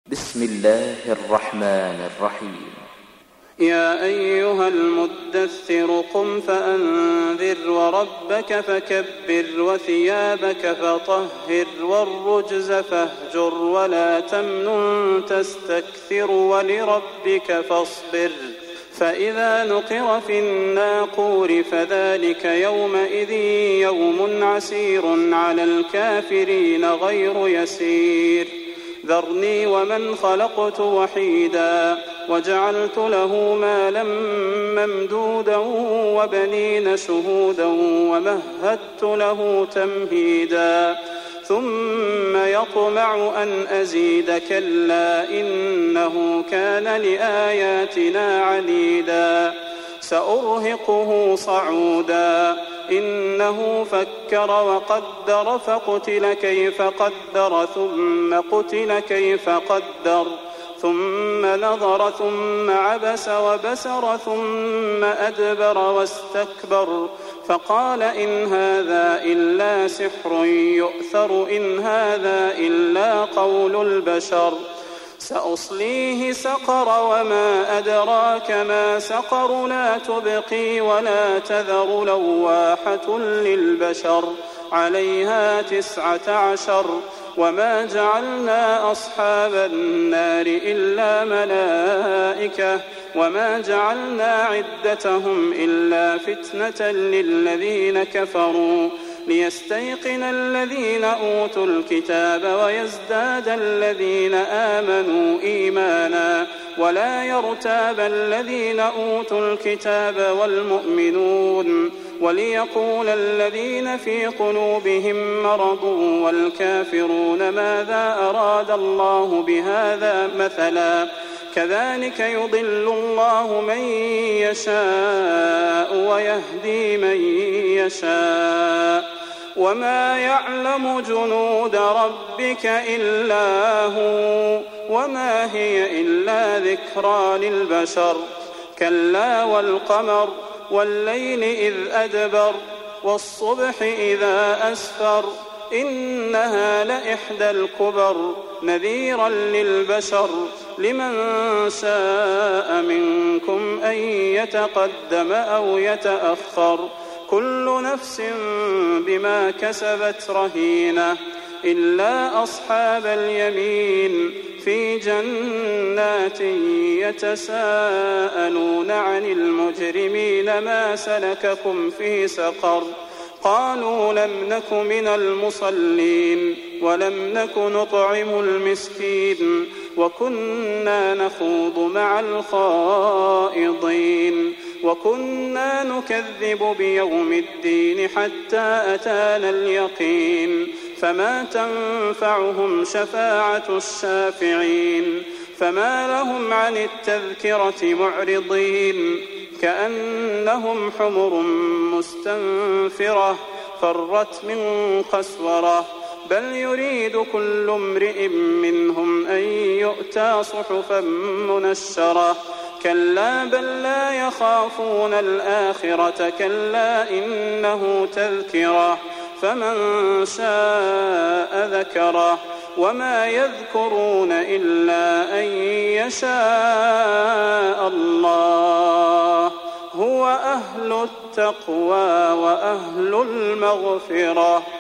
بسم الله الرحمن الرحيم. يا أيها المدثر قم فأنذر وربك فكبر وثيابك فطهر والرجز فاهجر ولا تمنن تستكثر ولربك فاصبر فإذا نقر في الناقور فذلك يومئذ يوم عسير على الكافرين غير يسير ذرني ومن خلقت وحيدا وجعلت له مالا ممدودا وبنين شهودا ومهدت له تمهيدا ثم يطمع أن أزيد كلا إنه كان لآياتنا عنيدا سأرهقه صعودا إنه فكر وقدر فقتل كيف قدر ثم قتل كيف قدر ثم نظر ثم عبس وبسر ثم أدبر واستكبر فقال إن هذا إلا سحر يؤثر إن هذا إلا قول البشر سأصليه سقر وما أدراك ما سقر لا تبقي ولا تذر لواحة للبشر عليها 19 وما جعلنا أصحاب النار إلا ملائكة وما جعلنا عدتهم إلا فتنة للذين كفروا ليستيقن الذين أوتوا الكتاب ويزداد الذين آمنوا إيمانا ولا يرتاب الذين أوتوا الكتاب والمؤمنون وليقول الذين في قلوبهم مرض والكافرون ماذا أراد الله بهذا مثلا كذلك يضل الله من يشاء ويهدي من يشاء وما يعلم جنود ربك إلا هو وما هي إلا ذكرى للبشر كلا والقمر والليل إذ أدبر والصبح إذا أسفر إنها لإحدى الكبر نذيرا للبشر لمن شاء منكم أن يتقدم أو يتأخر كل نفس بما كسبت رهينة إلا أصحاب اليمين في جنات يتساءلون عن المجرمين ما سلككم في سقر قالوا لم نك من المصلين ولم نك نطعم المسكين وكنا نخوض مع الخائضين وكنا نكذب بيوم الدين حتى أتانا اليقين فما تنفعهم شفاعة الشافعين فما لهم عن التذكرة معرضين كأنهم حمر مستنفرة فرت من قسورة بل يريد كل امرئ منهم أن يؤتى صحفا منشرة كلا بل لا يخافون الآخرة كلا إنه تذكرة فمن شاء ذكره وما يذكرون إلا أن يشاء الله هو أهل التقوى وأهل المغفرة.